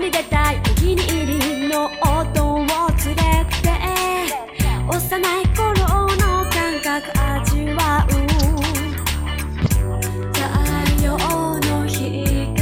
り出たいお気に入りの音を連れて幼い頃の感覚味わう太陽の光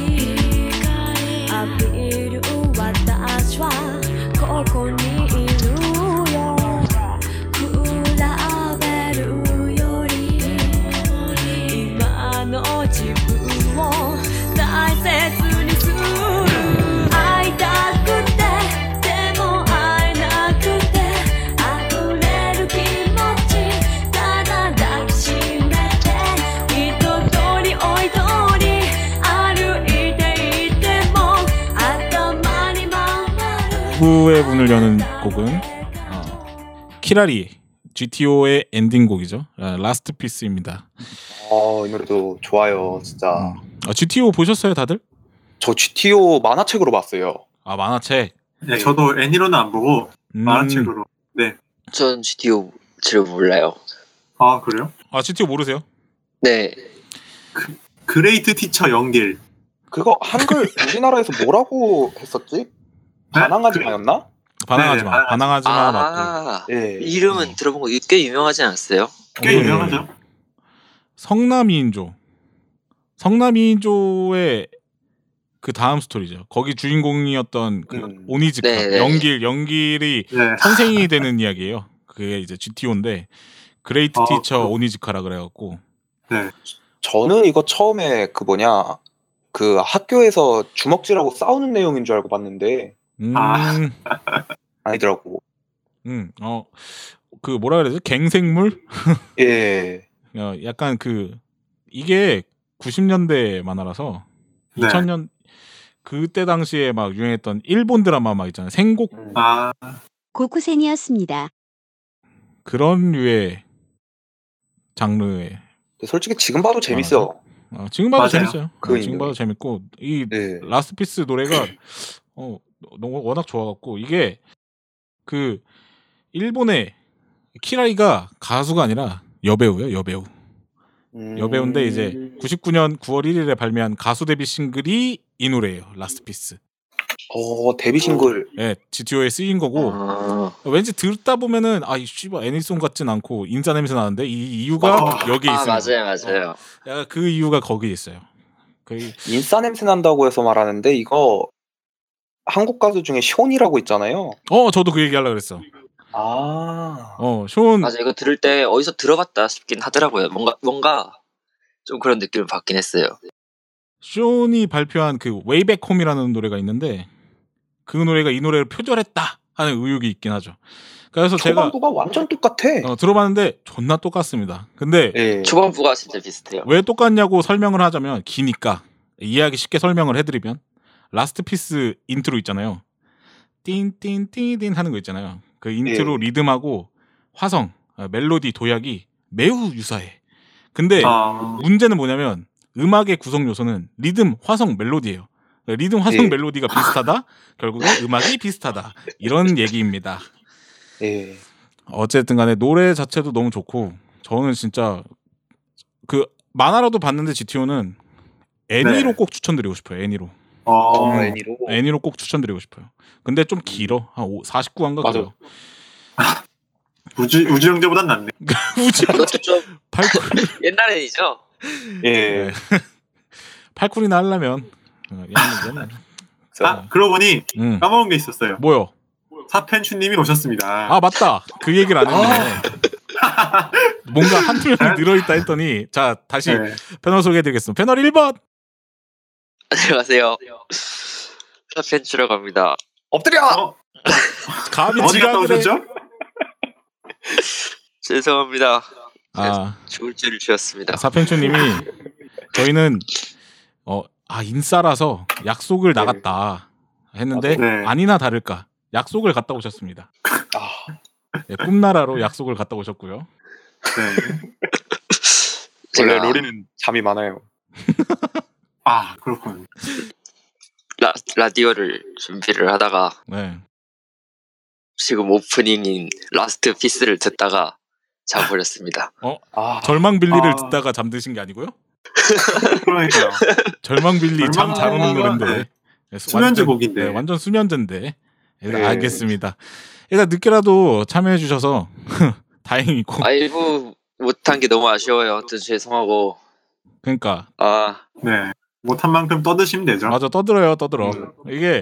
浴びる私はここにいるよ比べるより今の自分を大切にする会いたくてでも会えなくて溢れる気持ちただ抱きしめて一通りおい通り歩いていても頭に回る 후의 문을 여는 곡은 키라리 GTO의 엔딩곡이죠. 라스트 피스입니다. 이 노래도 좋아요, 진짜. GTO 보셨어요, 다들? 저 GTO 만화책으로 봤어요. 아, 만화책. 네, 저도 애니로는 안 보고 만화책으로. 네. 전 GTO 잘 몰라요. 아, 그래요? 아, GTO 모르세요? 네. 그레이트 티처 연길. 그거 한글 우리나라에서 뭐라고 했었지? 반항하지마였나? 반항하지마. 네, 반항하지마 맞고. 예. 이름은 들어본 거 꽤 유명하지 않았어요? 꽤 유명하죠. 성남이인조. 성남이인조의 그 다음 스토리죠. 거기 주인공이었던 그 오니즈카 네. 연길이 네. 선생이 되는 이야기예요. 그게 이제 GTO인데 그레이트 티처 그- 오니즈카라 그래갖고. 네. 저는 이거 처음에 그 학교에서 주먹질하고 싸우는 내용인 줄 알고 봤는데 아니더라고. 그 뭐라 그래야지? 갱생물? 예. 약간 이게 90년대 만화라서 네. 2000년 그때 당시에 막 유행했던 일본 드라마 막 있잖아요. 생곡 아, 고쿠센이었습니다. 그런 류의 장르의 솔직히 지금 봐도 재밌어. 지금 봐도 맞아요. 재밌어요. 그 지금 봐도 재밌고 이 네. 라스트 피스 노래가 너무 워낙 좋아갖고 이게 그 일본의 키라이가 가수가 아니라 여배우예요. 여배우인데 이제 99년 9월 1일에 발매한 가수 데뷔 싱글이 이 노래예요. 라스트 피스. 데뷔 싱글. 네, GTO에 쓰인 거고 왠지 듣다 보면은 이 씨발 애니송 같진 않고 인싸 냄새 나는데 이 이유가 여기에 있어요. 맞아요. 그 이유가 거기에 있어요. 인싸 냄새 난다고 해서 말하는데 이거 한국 가수 중에 쇼니라고 있잖아요. 저도 그 얘기 하려고 그랬어. 쇼. 맞아, 이거 들을 때 어디서 들어봤다 싶긴 하더라고요. 뭔가 좀 그런 느낌을 받긴 했어요. 쇼니 발표한 그 웨이백 홈이라는 노래가 있는데 그 노래가 이 노래를 표절했다 하는 의혹이 있긴 하죠. 그래서 제가 초반부가 완전 똑같아. 들어봤는데 존나 똑같습니다. 근데 예. 초반부가 진짜 비슷해요. 왜 똑같냐고 설명을 하자면 기니까 이해하기 쉽게 설명을 해드리면 라스트 피스 인트로 있잖아요. 띵띵띵띵 하는 거 있잖아요. 그 인트로 리듬하고 화성 멜로디 도약이 매우 유사해. 근데 문제는 뭐냐면 음악의 구성 요소는 리듬, 화성, 멜로디예요. 리듬, 화성, 멜로디가 비슷하다. 결국은 음악이 비슷하다. 이런 얘기입니다. 예. 어쨌든 간에 노래 자체도 너무 좋고 저는 진짜 그 만화로도 봤는데 GTO는 애니로 꼭 추천드리고 싶어요. 애니로. 애니로 꼭 추천드리고 싶어요. 근데 좀 길어. 한 49화인가 그래요. 우주 형제보단 낫네. 그것도 좀 팔쿨 옛날 애니죠. 예. 팔쿨이나 하려면 옛날. 그러고 보니 까먹은 게 있었어요. 뭐요? 사펜추님이 오셨습니다. 아 맞다. 그 얘기를 안 했네. 뭔가 한두 명이 늘어있다 했더니 자 다시 패널 소개해드리겠습니다. 패널 1번. 안녕하세요. 사펜추라고 합니다. 엎드려! 감히 어디 갔다 지각을 해. 오셨죠? 죄송합니다. 아 죽을 죄를 지었습니다. 사펜추님이 저희는 인싸라서 약속을 나갔다 했는데 아니나 다를까 약속을 갔다 오셨습니다. 네, 꿈나라로 약속을 갔다 오셨고요. 원래 로리는 잠이 많아요. 아 그렇군. 라디오를 준비를 하다가 지금 오프닝인 라스트 피스를 듣다가 자버렸습니다. 절망빌리를 듣다가 잠드신 게 아니고요? 그러니까요. 절망빌리 잠 잘 오는 노래인데 수면제 곡인데. 네, 완전 수면제인데. 네. 알겠습니다. 일단 늦게라도 참여해 주셔서 다행이고. 아이고 못한 게 너무 아쉬워요. 아무튼 죄송하고. 그러니까 아 네. 못한 만큼 떠드시면 되죠. 맞아 떠들어. 이게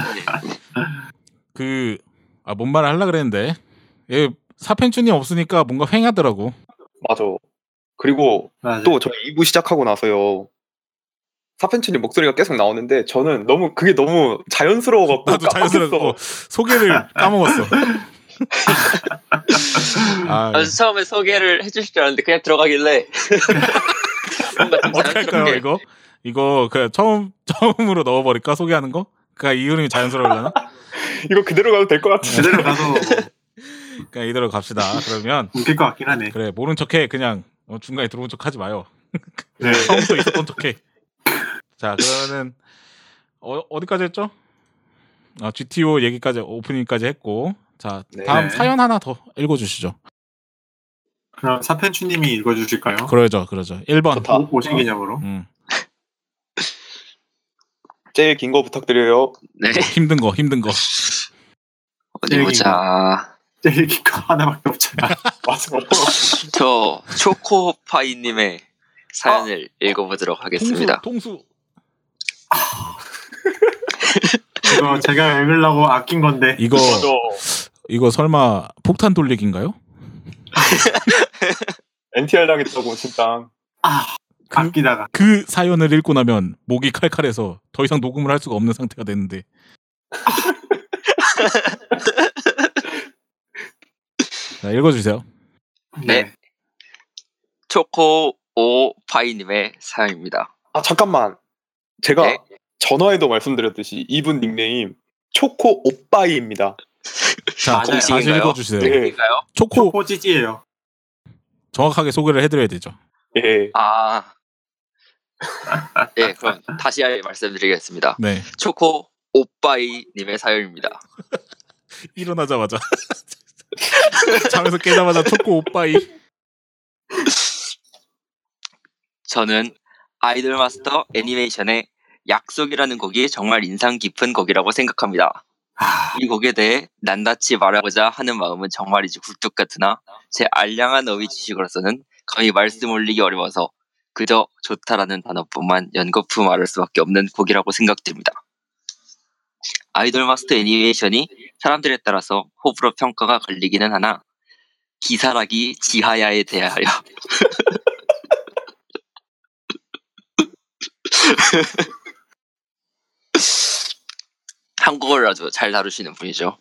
뭔 말을 하려고 그랬는데 사펜춘이 없으니까 뭔가 휑하더라고. 맞아. 그리고 맞아요. 또 저희 2부 시작하고 나서요. 사펜춘이 목소리가 계속 나오는데 저는 그게 너무 자연스러워갖고 나도 자연스럽고 소개를 까먹었어. 처음에 소개를 해주실 줄 알았는데 그냥 들어가길래 뭔가 좀 어떻게 할까요 자연스럽게. 이거 그냥 처음으로 넣어버릴까 소개하는 거? 그냥 이 흐름이 자연스러우려나? 이거 그대로 가도 될 것 같은데. 제대로 가도 그냥 이대로 갑시다. 그러면 웃길 것 같긴 하네. 그래 모른 척해 그냥 중간에 들어온 척하지 마요. 네. 처음부터 있었던 척해. 자 그러면은 어디까지 했죠? GTO 얘기까지 오프닝까지 했고 자 다음 네. 사연 하나 더 읽어주시죠. 그럼 사펜추님이 읽어주실까요? 그러죠 1번. 좋다. 오신 기념으로. 제일 긴 거 부탁드려요. 네. 힘든 거 어디 보자. 제일 긴 거 하나밖에 없잖아. 맞아. 저 초코파이님의 사연을 읽어보도록 하겠습니다. 통수 이거 제가 읽으려고 아낀 건데. 이거 설마 폭탄 돌리기인가요? NTR 당했다고 진짜. 아끼다가. 그 사연을 읽고 나면 목이 칼칼해서 더 이상 녹음을 할 수가 없는 상태가 됐는데. 자, 읽어주세요. 네. 초코오파이님의 사연입니다. 잠깐만. 제가 네. 전화에도 말씀드렸듯이 이분 닉네임 초코 오빠이입니다. 자, 맞아요. 다시 공식인가요? 읽어주세요. 네. 인가요? 초코찌찌예요. 정확하게 소개를 해드려야 되죠. 예. 네, 그럼 다시 말씀드리겠습니다. 네. 초코오빠이님의 사연입니다. 일어나자마자 잠에서 깨자마자 초코 오빠이. 저는 아이돌 마스터 애니메이션의 약속이라는 곡이 정말 인상 깊은 곡이라고 생각합니다. 이 곡에 대해 낱낱이 말하고자 하는 마음은 정말이지 굴뚝 같으나 제 알량한 어휘 지식으로서는 감히 말씀 올리기 어려워서 그저 좋다라는 단어뿐만 연거푸 말할 수밖에 없는 곡이라고 생각됩니다. 아이돌 마스터 애니메이션이 사람들에 따라서 호불호 평가가 갈리기는 하나 기사라기 지하야에 대하여 한국어를 아주 잘 다루시는 분이죠.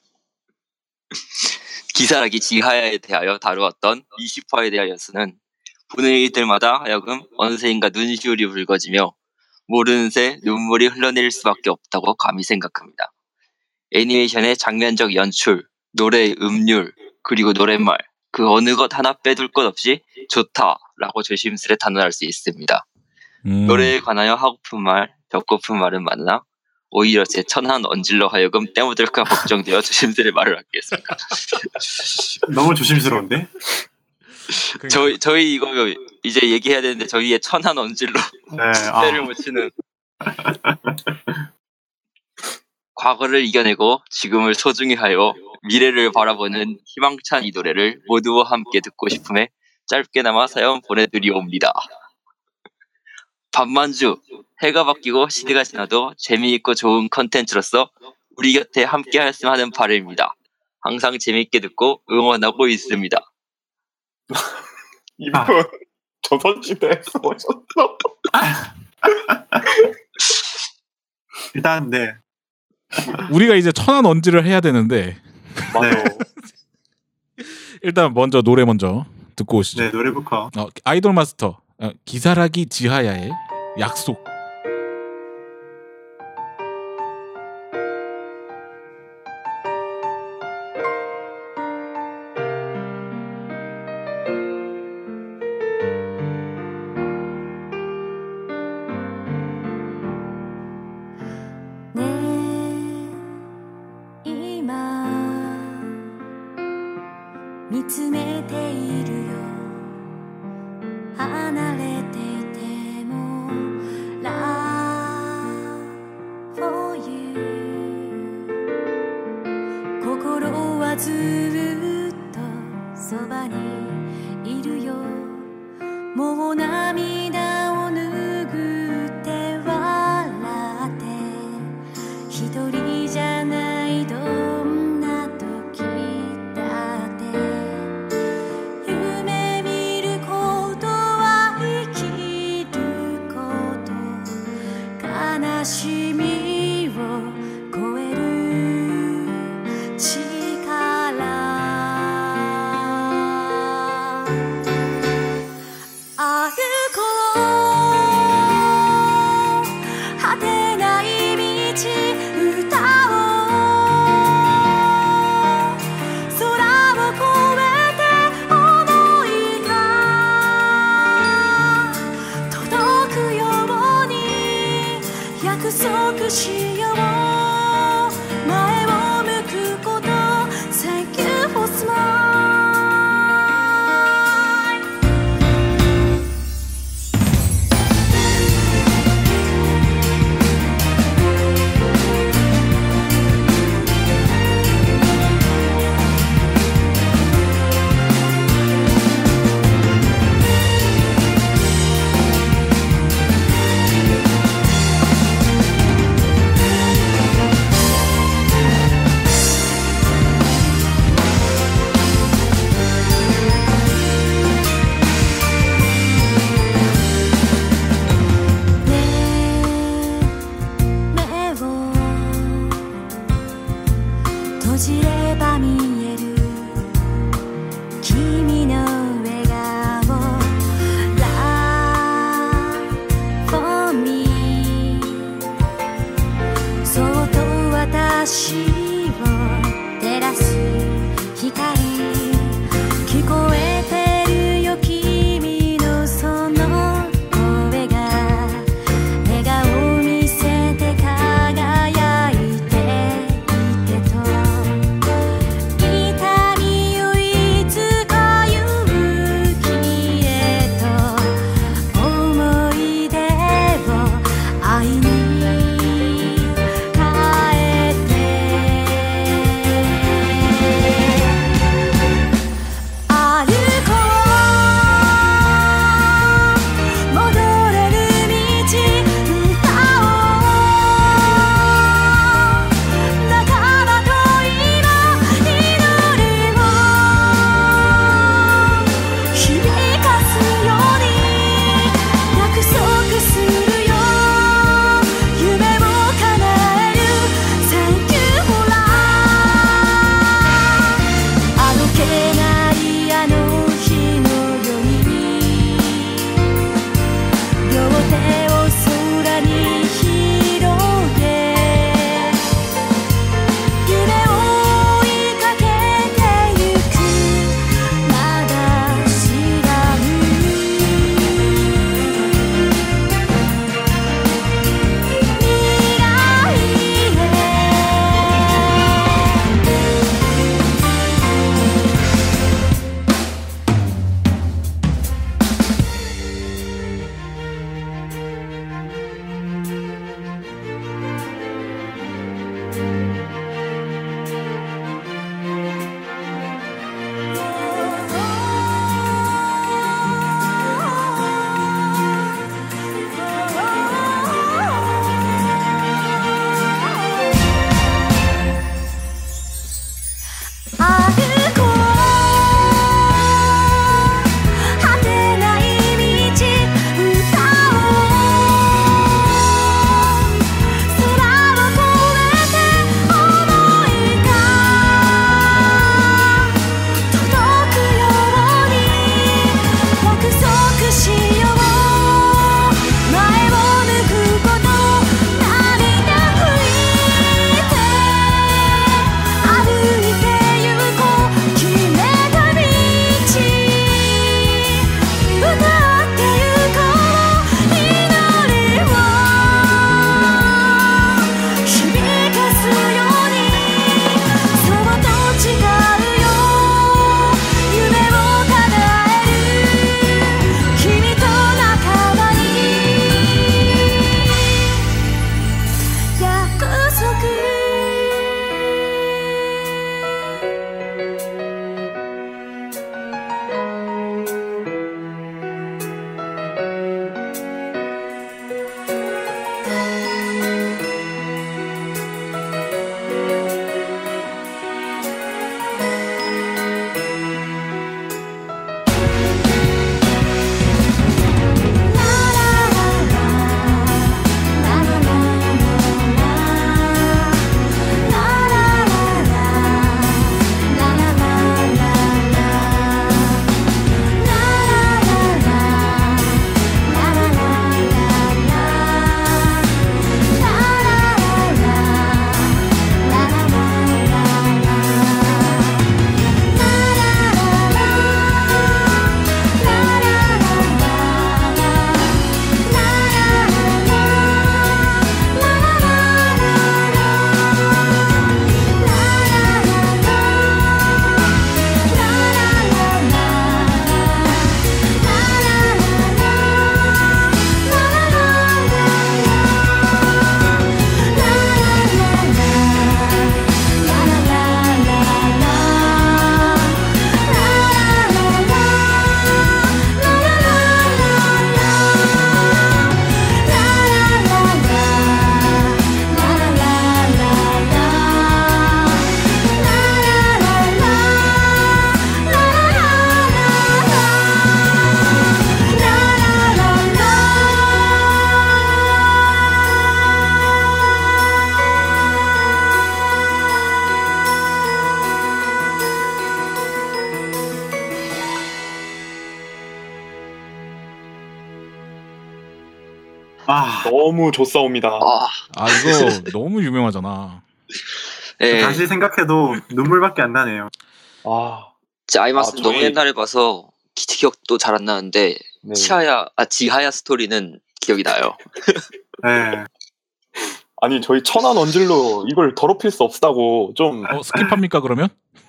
기사라기 지하야에 대하여 다루었던 20화에 대하여서는 보는 이들마다 하여금 어느새인가 눈시울이 붉어지며 모르는 새 눈물이 흘러내릴 수밖에 없다고 감히 생각합니다. 애니메이션의 장면적 연출, 노래의 음률, 그리고 노랫말 그 어느 것 하나 빼둘 것 없이 좋다라고 조심스레 단언할 수 있습니다. 노래에 관하여 하고픈 말, 벽고픈 말은 많으나 오히려 제 천한 언질로 하여금 떼묻을까 걱정되어 조심스레 말을 아끼겠습니다. 너무 조심스러운데? 저희 이거 이제 얘기해야 되는데 저희의 천한 언질로 네. 때를 묻히는 과거를 이겨내고 지금을 소중히 하여 미래를 바라보는 희망찬 이 노래를 모두와 함께 듣고 싶음에 짧게나마 사연 보내드리옵니다. 밤만주, 해가 바뀌고 시대가 지나도 재미있고 좋은 컨텐츠로서 우리 곁에 함께 하였으면 하는 바람입니다. 항상 재미있게 듣고 응원하고 있습니다. 이분 조선시대에서 오셨어. 일단 네. 우리가 이제 천안 언지를 해야 되는데 맞아. 일단 먼저 노래 먼저 듣고 오시죠. 네, 노래부터. 아이돌 마스터 기사라기 지하야의 약속. もう涙を拭って笑って一人じゃないどんな時だって夢見ることは生きること悲しみを超える力ある頃 너무 좋사옵니다. 이거 너무 유명하잖아. 예. 다시 생각해도 눈물밖에 안 나네요. 아이마스 너무 옛날에 봐서 기억도 잘 안 나는데 네. 지하야 스토리는 기억이 나요. 네. 아니 저희 천안 원질로 이걸 더럽힐 수 없다고 좀 스킵합니까 그러면?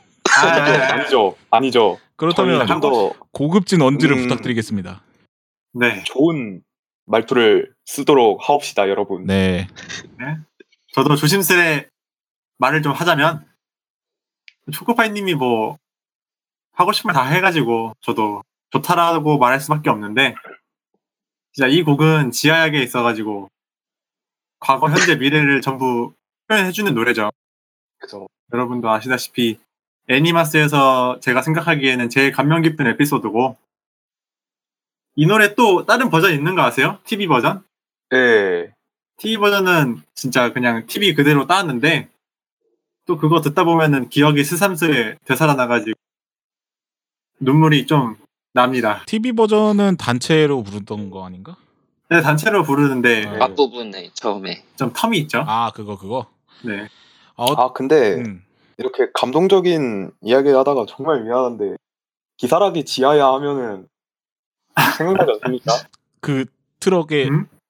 아니죠. 그렇다면 좀 더 고급진 언지를 부탁드리겠습니다. 네. 좋은 말투를 쓰도록 하옵시다, 여러분. 네. 저도 조심스레 말을 좀 하자면 초코파이님이 뭐 하고 싶은 말 다 해가지고 저도 좋다라고 말할 수밖에 없는데 진짜 이 곡은 지하야에 있어가지고 과거, 현재, 미래를 전부 표현해주는 노래죠. 그죠. 여러분도 아시다시피 애니마스에서 제가 생각하기에는 제일 감명 깊은 에피소드고 이 노래 또 다른 버전 있는 거 아세요? TV 버전? 네. TV 버전은 진짜 그냥 TV 그대로 따왔는데 또 그거 듣다 보면은 기억이 새삼스레 되살아나가지고 눈물이 좀 납니다. TV 버전은 단체로 부르던 거 아닌가? 네, 단체로 부르는데 앞부분에 처음에 좀 텀이 있죠. 그거. 네. 근데 이렇게 감동적인 이야기 하다가 정말 미안한데 기사라기 지하야 하면은 생각나지 않습니까? 그 트럭에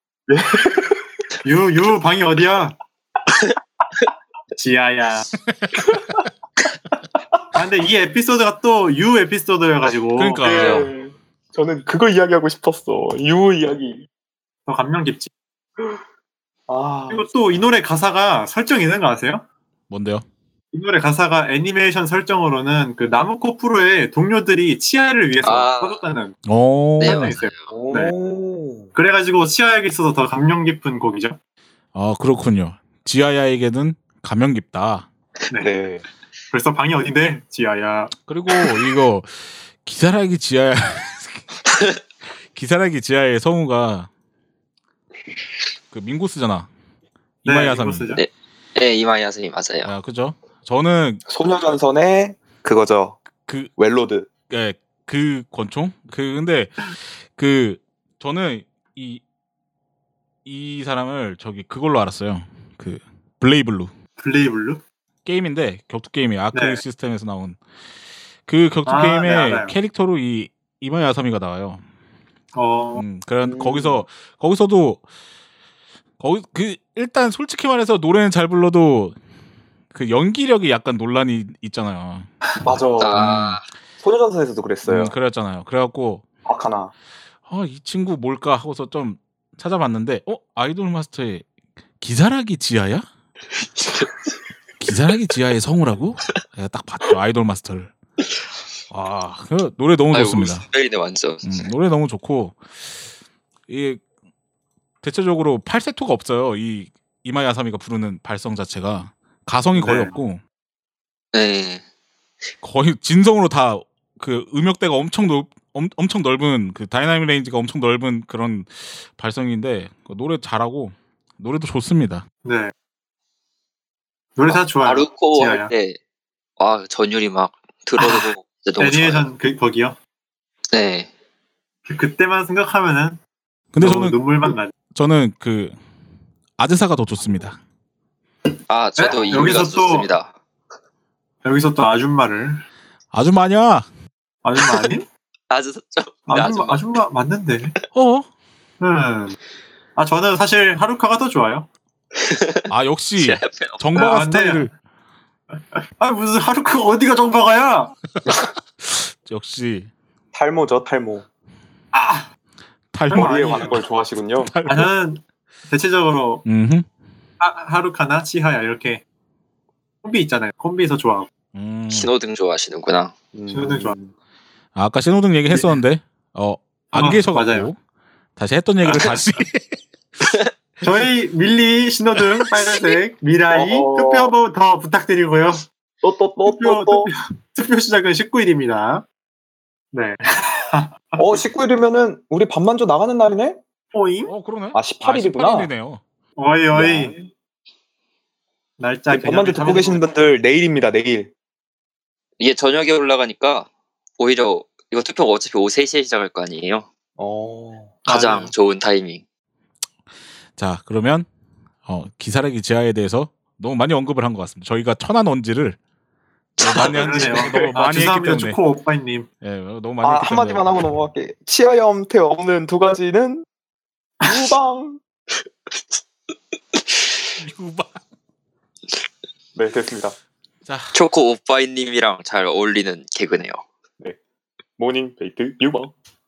유 방이 어디야? 지하야. 근데 이 에피소드가 또 유 에피소드여가지고 그러니까 네. 저는 그거 이야기하고 싶었어. 유 이야기. 더 감명 깊지. 아. 그리고 또 이 노래 가사가 설정 있는 거 아세요? 뭔데요? 이 노래 가사가 애니메이션 설정으로는 그 나무코 프로의 동료들이 치아를 위해서 써줬다는 네, 설정이 있어요. 네. 그래가지고 치아에게 있어서 더 감명 깊은 곡이죠. 아, 그렇군요. 지아야에게는 감명 깊다. 네. 벌써 방이 어딘데? 지아야. 그리고 이거 기사라기 지아야 기사라기 지아의 성우가 그 민고스잖아. 이마이 아사미. 네, 이마이 아사미 맞아요. 아, 그죠? 저는 소녀전선의 그거죠. 그 웰로드. 네, 그 권총? 근데 저는 이 사람을 그걸로 알았어요. 그 블레이블루. 블레이블루? 게임인데 격투 게임이 아크 네. 시스템에서 나온 그 격투 게임의 캐릭터로 이 이마이 아사미가 나와요. 거기서도 일단 솔직히 말해서 노래는 잘 불러도 그 연기력이 약간 논란이 있잖아요. 맞아. 소녀전선에서도 그랬어요. 그랬잖아요. 그래갖고 아카나. 이 친구 뭘까 하고서 좀 찾아봤는데 아이돌 마스터의 기사라기 지아야? 기사라기 지아의 성우라고? 내가 딱 봤죠. 아이돌 마스터를. 그 노래 너무 좋습니다. 선배이네 완전. 노래 너무 좋고 이게 대체적으로 팔세토가 없어요. 이 이마이 아사미가 부르는 발성 자체가 가성이 거의 없고 네. 거의 진성으로 다 그 음역대가 엄청 넓은 그 다이나믹 레인지가 엄청 넓은 그런 발성인데 노래 잘하고 노래도 좋습니다. 네. 노래 다 좋아요. 아루코 할 때 전율이 막 들어도 진짜 너무 애니메이션 좋아요. 거기요? 네. 그때만 생각하면은 근데 눈물만 나죠. 저는 그 아즈사가 더 좋습니다. 저도 이 여기서 노래가 좋습니다. 여기서 또 아줌마를 아줌마냐? 아줌마 아니? 아줌마 맞는데. 네. 저는 사실 하루카가 더 좋아요. 역시 정바가 스타일을. 무슨 하루카가 어디가 정바가야? 역시 탈모죠, 탈모. 탈모에 관한 걸 좋아하시군요. 저는 대체적으로 하루카나 치하야 이렇게 콤비 있잖아요. 콤비에서 좋아하고. 신호등 좋아하시는구나. 신호등 좋아. 아까 신호등 얘기 했었는데 안 계셔가지고 맞아요. 다시 했던 얘기를 다시. 저희 밀리 신호등 빨간색 미라이 투표 한번 더 부탁드리고요. 투표 시작은 19일입니다. 네. 19일이면은 우리 밤만조 나가는 날이네? 오잉? 그러네. 18일이구나. 18일이네요. 어이. 날짜 밤만조 듣고 계시는 분들 내일입니다. 내일. 이게 저녁에 올라가니까 오히려 이거 투표가 어차피 오후 3시에 시작할 거 아니에요. 가장 좋은 타이밍. 자, 그러면 기사라기 지하에 대해서 너무 많이 언급을 한 것 같습니다. 저희가 천안 원지를 너무 많이 너무 많이 했기 때문에. 초코 오빠님. 예, 너무 많이 했기 때문에. 한마디만 하고 넘어갈게. 치아 형태 없는 두 가지는 유방. 유방. 네, 됐습니다. 자, 초코 오빠이님이랑 잘 어울리는 개그네요. 모닝 데이트 유방.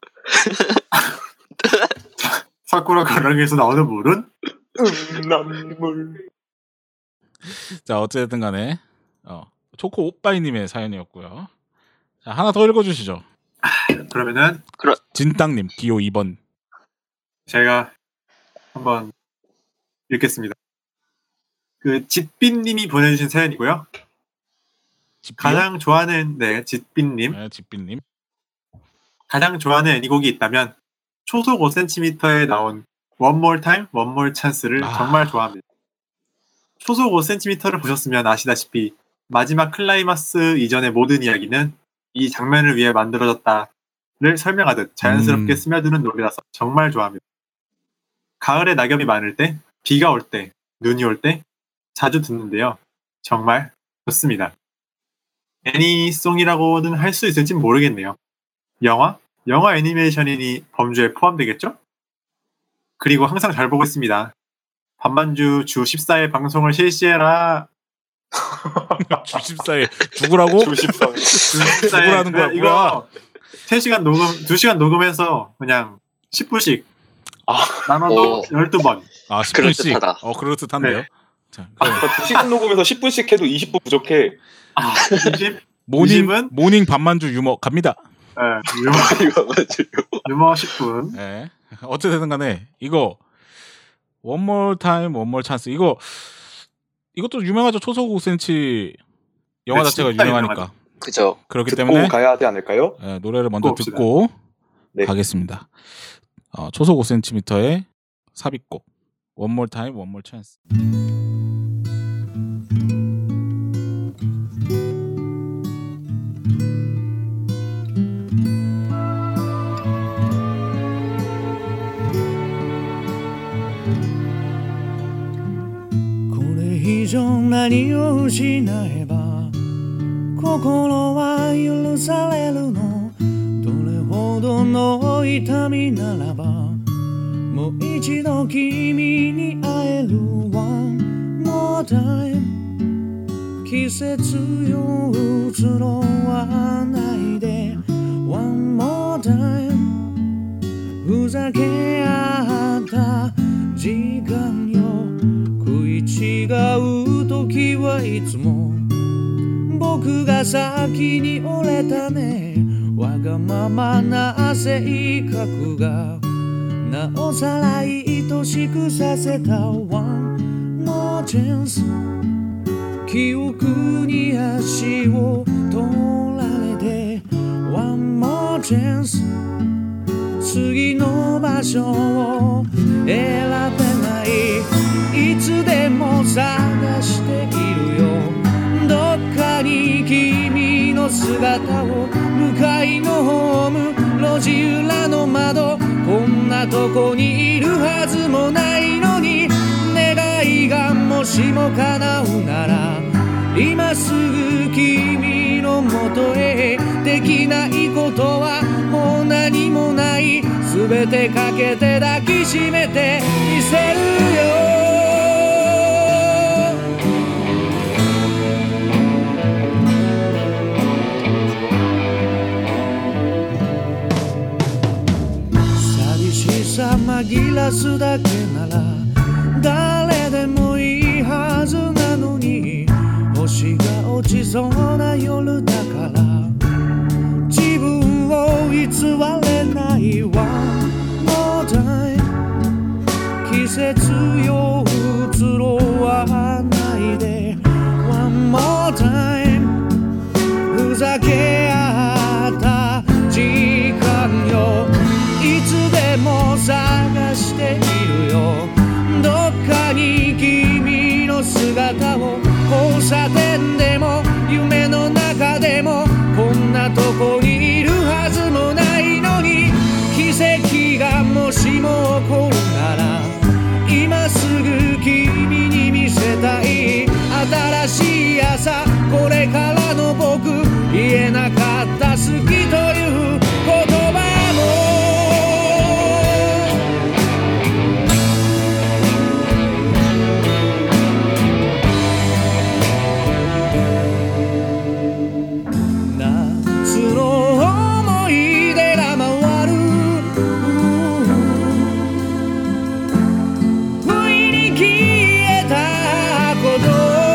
사쿠라 가랑에서 나오는 물은 음란물. 자, 어쨌든 간에 초코 오빠이님의 사연이었고요. 자, 하나 더 읽어주시죠. 그러면은 진땅님 기호 2번. 제가 한번 읽겠습니다. 그 짓빈님이 보내주신 사연이고요. 가장 좋아하는 짓빈님. 네, 짓빈님. 가장 좋아하는 애니곡이 있다면 초속 5cm에 나온 One More Time, One More Chance를 정말 좋아합니다. 초속 5cm를 보셨으면 아시다시피 마지막 클라이마스 이전의 모든 이야기는 이 장면을 위해 만들어졌다를 설명하듯 자연스럽게 스며드는 노래라서 정말 좋아합니다. 가을에 낙엽이 많을 때, 비가 올 때, 눈이 올 때 자주 듣는데요. 정말 좋습니다. 애니송이라고는 할 수 있을진 모르겠네요. 영화 애니메이션이니 범주에 포함되겠죠? 그리고 항상 잘 보고 있습니다. 반만주 주 14일 방송을 실시해라. 주 14일 누구라고? 주 14일. 누구라는 거야? 이거 2시간 녹음해서 그냥 10분씩 나눠도 12번. 10분씩. 그럴듯하다. 그럴듯한데요. 네. 자, 2시간 녹음해서 10분씩 해도 20분 부족해. 20? 모닝 반만주 유머 갑니다. 네, 유머 10분. 네. 어쨌든 간에 이거 One More Time, One More Chance 이것도 유명하죠. 초속 5cm 영화 네, 자체가 유명하니까. 그죠. 그렇기 듣고 때문에 가야 하지 않을까요? 네, 노래를 먼저 봅시다. 듣고 네. 가겠습니다. 초속 5cm의 삽입곡 One More Time, One More Chance. 以上何を失えば心は許されるのどれほどの痛みならばもう一度君に会える One more time 季節よ移ろわないで One more time ふざけ合った時間よ食い違う時はいつも僕が先に折れたねわがままな性格がなおさら愛しくさせた One more chance 記憶に足を取られて One more chance 次の場所を選べないいつでも探しているよどっかに君の姿を向かいのホーム路地裏の窓こんなとこにいるはずもないのに願いがもしも叶うなら今すぐ君のもとへできないことはもう何もない全てかけて抱きしめてみせるよ紛らすだけなら誰でもいいはずなのに星が落ちそうな夜だから自分を偽れない One more time 季節よ移ろわないで One more time ふざけ合った時間よいつでも探しているよどっかに君の姿を交差点でも夢の中でもこんなとこにいるはずもないのに奇跡がもしも起こるなら今新しい朝これからの僕言えなかった好きという言葉夏の思い出が回る不意に消えたこと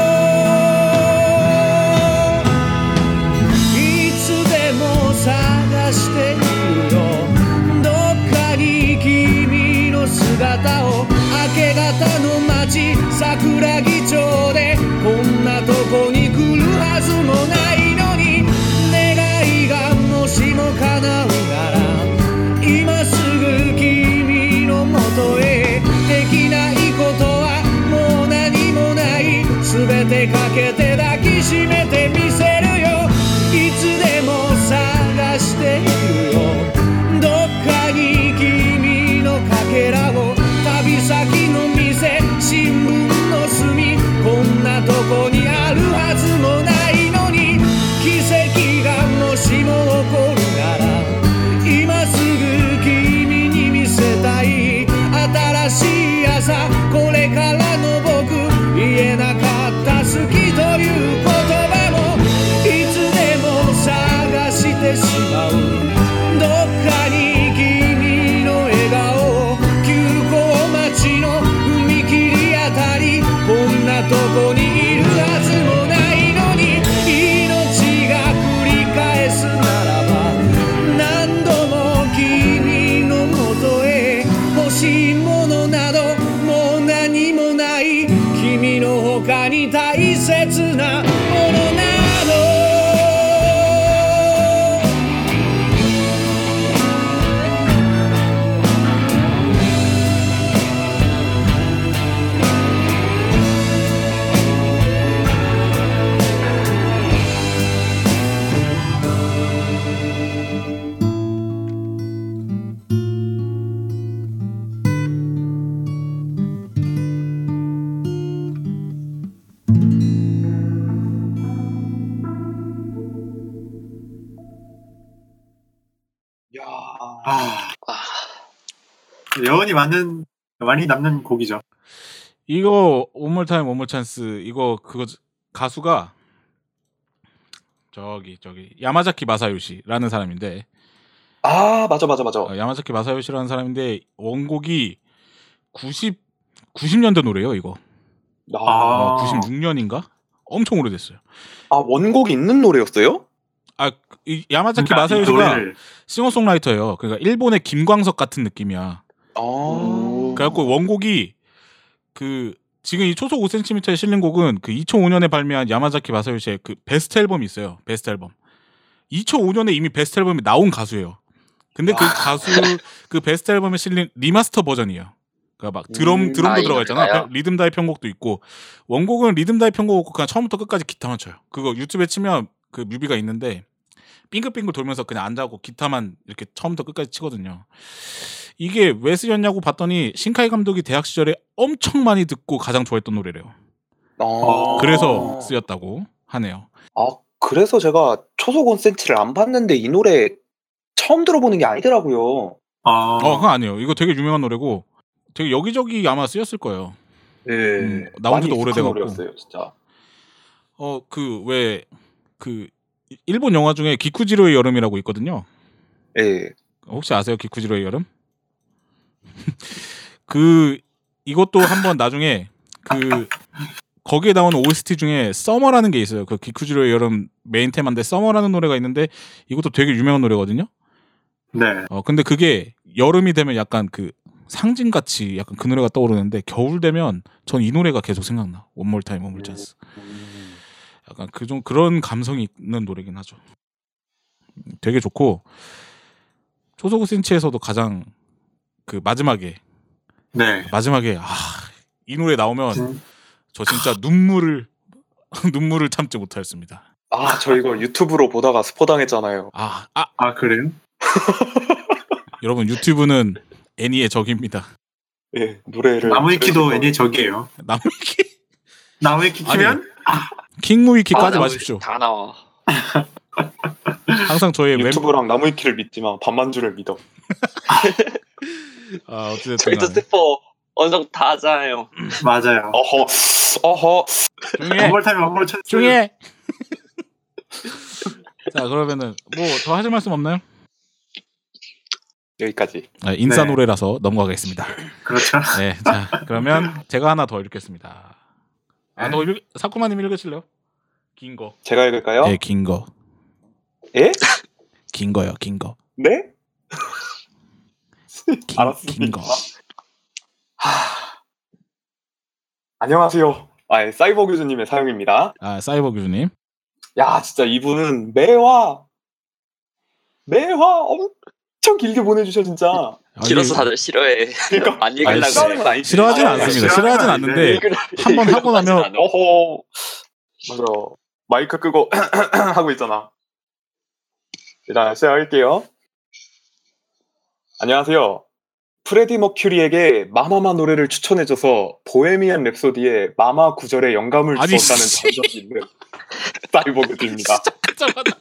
いつでも探しているよどっかに君の姿を明け方の街桜木町でこんなとこに来るはずもないのに願いがもしも叶うなら今すぐ君のもとへできないことはもう何もない全てかけて抱きしめてみせるよいつでも探しているよどっかに君のかけらを旅先の店新聞の隅こんなとこにあるはずもないのに奇跡がもしも起こるなら今すぐ君に見せたい新しい朝これからの僕言えなかった好きという言葉もいつでも探してしまうどっかに君の笑顔急行待ちの踏切あたりこんなとこにいるはずもないのに命が繰り返すならば何度も君のもとへ欲しいものなどもう何もない君の他に大切なものなどいや 아, 여운이 많이 남는 곡이죠. 이거 원몰 타임 원몰 찬스 이거 그거 가수가 저기 야마자키 마사요시라는 사람인데 맞아. 야마자키 마사요시라는 사람인데 원곡이 90년대 노래예요 이거. 96년인가? 엄청 오래됐어요. 원곡이 있는 노래였어요? 이 야마자키 그러니까 마사요시가 노래를- 싱어송라이터예요. 그러니까 일본의 김광석 같은 느낌이야. 그래갖고 원곡이 그 지금 이 초속 5cm에 실린 곡은 그 2005년에 발매한 야마자키 마사요시의 그 베스트 앨범이 있어요. 베스트 앨범. 2005년에 이미 베스트 앨범이 나온 가수예요. 근데 그 가수 그 베스트 앨범에 실린 리마스터 버전이에요. 그러니까 막 드럼도 들어가 있잖아. 이거요? 리듬 다이 편곡도 있고 원곡은 리듬 다이 편곡 없고 그냥 처음부터 끝까지 기타만 쳐요. 그거 유튜브에 치면 그 뮤비가 있는데 빙글빙글 돌면서 그냥 앉아고 기타만 이렇게 처음부터 끝까지 치거든요. 이게 왜 쓰였냐고 봤더니 신카이 감독이 대학 시절에 엄청 많이 듣고 가장 좋아했던 노래래요. 그래서 쓰였다고 하네요. 그래서 제가 초속 온센트를 안 봤는데 이 노래 처음 들어보는 게 아니더라고요. 그건 아니에요. 이거 되게 유명한 노래고 되게 여기저기 아마 쓰였을 거예요. 네. 나온 지도 많이 익숙한 오래돼갖고. 노래였어요, 진짜. 일본 영화 중에 기쿠지로의 여름이라고 있거든요. 예. 혹시 아세요? 기쿠지로의 여름? 이것도 한번 나중에 거기에 나오는 OST 중에 서머라는 게 있어요. 그 기쿠지로의 여름 메인 테마인데 서머라는 노래가 있는데 이것도 되게 유명한 노래거든요. 네. 근데 그게 여름이 되면 약간 그 상징같이 약간 그 노래가 떠오르는데 겨울 되면 전 이 노래가 계속 생각나. 원몰 타임 원몰 찬스. 약간 그런 감성이 있는 노래긴 하죠. 되게 좋고 초속 5cm에서도 가장 그 마지막에 이 노래 나오면 저 진짜 눈물을 참지 못하였습니다. 저 이거 유튜브로 보다가 스포 당했잖아요. 그래요? 여러분 유튜브는 애니의 적입니다. 예, 노래를 나무위키도 애니의 적이에요. 나무위키 키면 킹무위키까지 나무 마십시오. 다 나와. 항상 저의 유튜브랑 나무위키를 믿지만 반만주를 믿어. 어쨌든 저희도 간에. 스포 어느 정도 다 하잖아요. 맞아요. 어허. 조용해. 원몰타임 원몰 찬스. 조용해. 자 그러면은 뭐 더 하실 말씀 없나요? 여기까지. 인싸 네. 노래라서 넘어가겠습니다. 그렇죠. 네, 자 그러면 제가 하나 더 읽겠습니다. 더 사쿠마님 읽으실래요? 긴 거. 제가 읽을까요? 네, 긴 거. 예? 긴 거요, 긴 거. 네? 긴 알았습니다. 거. 안녕하세요. 사이버 교주님의 사용입니다. 사이버 교주님. 야, 진짜 이분은 매화 엄청 길게 보내주셔 진짜. 길어서 다들 싫어해. 그러니까 안 읽으려고 싫어하는 해. 건 아니지. 싫어하진 아, 않습니다. 싫어하진 싫어하진 않는데. 않는데 한 번 하고 나면 어허. 맞아. 마이크 끄고 하고 있잖아. 일단 시작할게요. 안녕하세요. 프레디 머큐리에게 마마마 노래를 추천해줘서 보헤미안 랩소디의 마마 구절에 영감을 아니, 주었다는 씨. 전적이 있는 사이버 교주입니다. 시작하자마자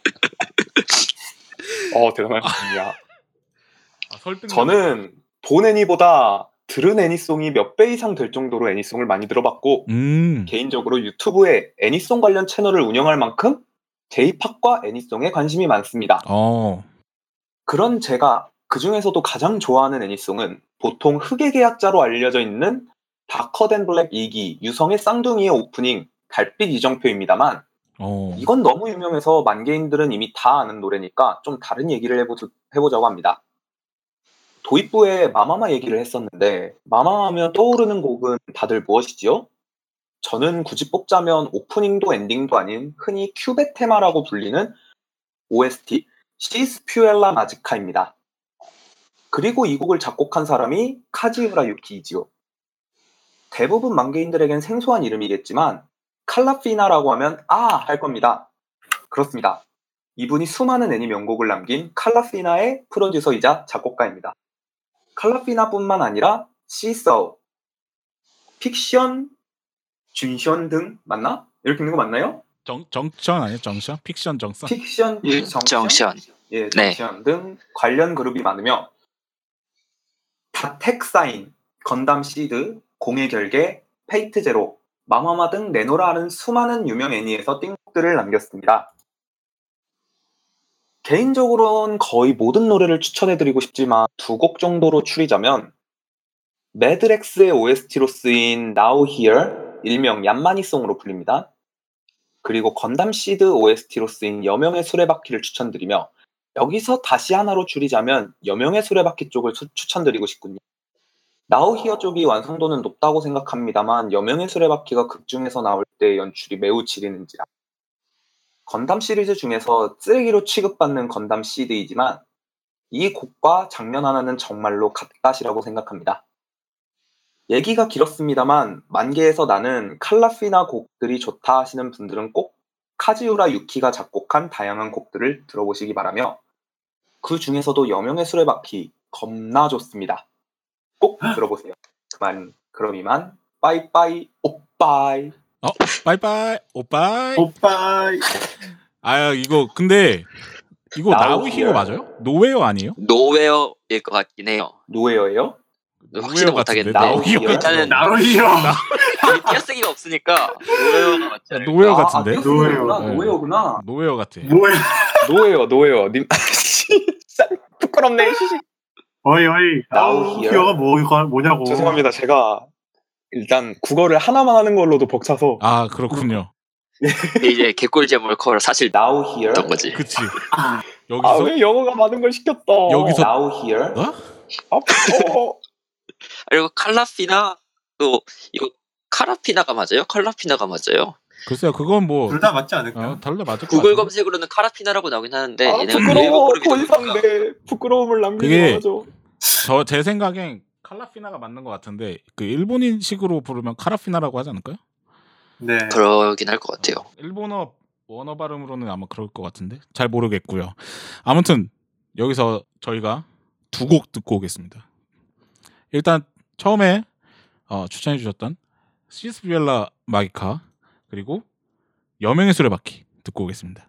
대단하십니다. 설득. 저는 본 애니보다 들은 애니송이 몇 배 이상 될 정도로 애니송을 많이 들어봤고 개인적으로 유튜브에 애니송 관련 채널을 운영할 만큼 J-팝과 애니송에 관심이 많습니다. 그런 제가 그 중에서도 가장 좋아하는 애니송은 보통 흑의 계약자로 알려져 있는 다커댄블랙 2기 유성의 쌍둥이의 오프닝 달빛 이정표입니다만 이건 너무 유명해서 만개인들은 이미 다 아는 노래니까 좀 다른 얘기를 해보자고 합니다. 도입부에 마마마 얘기를 했었는데 마마마 하면 떠오르는 곡은 다들 무엇이지요? 저는 굳이 뽑자면 오프닝도 엔딩도 아닌 흔히 큐베 테마라고 불리는 OST 시스 퓨엘라 마지카입니다. 그리고 이 곡을 작곡한 사람이 카지우라 유키이지요. 대부분 만개인들에겐 생소한 이름이겠지만 칼라피나라고 하면 할 겁니다. 그렇습니다. 이분이 수많은 애니 명곡을 남긴 칼라피나의 프로듀서이자 작곡가입니다. 칼라피나뿐만 아니라 시서, 픽션, 준션 등 맞나? 이렇게 있는 거 맞나요? 정션 아니에요? 정션? 픽션 정선? 픽션, 정션. 예, 네. 정션 등 관련 그룹이 많으며 다텍사인, 건담 시드, 공의 결계, 페이트 제로, 마마마 등 내노라는 수많은 유명 애니에서 띵곡들을 남겼습니다. 개인적으로는 거의 모든 노래를 추천해드리고 싶지만 두 곡 정도로 추리자면 매드렉스의 OST로 쓰인 Now Here, 일명 얀마니송으로 불립니다. 그리고 건담 시드 OST로 쓰인 여명의 수레바퀴를 추천드리며 여기서 다시 하나로 줄이자면 여명의 수레바퀴 쪽을 추천드리고 싶군요. Now Here 쪽이 완성도는 높다고 생각합니다만 여명의 수레바퀴가 극중에서 나올 때 연출이 매우 지리는지라. 건담 시리즈 중에서 쓰레기로 취급받는 건담 시드이지만 이 곡과 장면 하나는 정말로 갓갓이라고 생각합니다. 얘기가 길었습니다만 만개에서 나는 칼라피나 곡들이 좋다 하시는 분들은 꼭 카지우라 유키가 작곡한 다양한 곡들을 들어보시기 바라며 그 중에서도 여명의 수레바퀴 겁나 좋습니다. 꼭 들어보세요. 그럼 이만 빠이빠이 오빠이. 빠이빠이 오빠이. 오빠이. 이거 근데 이거 Now 나우히어 Here. 맞아요? 노웨어 아니에요? 노웨어일 것 같긴 해요. 노웨어예요? 확실히 같은데, 못하겠는데 나우히어. 일단은 나루히요. 띄어쓰기가 없으니까 노웨어가 맞지 않을까? 노웨어 같은데? 노웨어구나. 네. 노웨어구나. 노웨어 같아. 뭐야? 노웨어. 님 진짜 부끄럽네. 어이. Now Here. 나루히어가 뭐냐고. 죄송합니다. 제가 일단 국어를 하나만 하는 걸로도 벅차서 그렇군요. 이제 개꿀잼 몰커를 사실 Now Here. 나왔던 거지. 그치. 여기서 왜 영어가 많은 걸 시켰다. 여기서- Now Here. 그리고 칼라피나 또 이거 카라피나가 맞아요? 칼라피나가 맞아요? 글쎄요. 그건 뭐 둘 다 맞지 않을까? 달려 맞을 것 구글 같은데. 검색으로는 카라피나라고 나오긴 하는데 얘네가 부끄러워. 그룹이 더 누굴까? 이상 내 부끄러움을 남기지 그게- 말아줘. 제 생각엔 칼라피나가 맞는 것 같은데 그 일본인식으로 부르면 카라피나라고 하지 않을까요? 네. 그러긴 할 것 같아요. 일본어 원어 발음으로는 아마 그럴 것 같은데 잘 모르겠고요. 아무튼 여기서 저희가 두 곡 듣고 오겠습니다. 일단 처음에 추천해 주셨던 시스비엘라 마기카 그리고 여명의 수레바퀴 듣고 오겠습니다.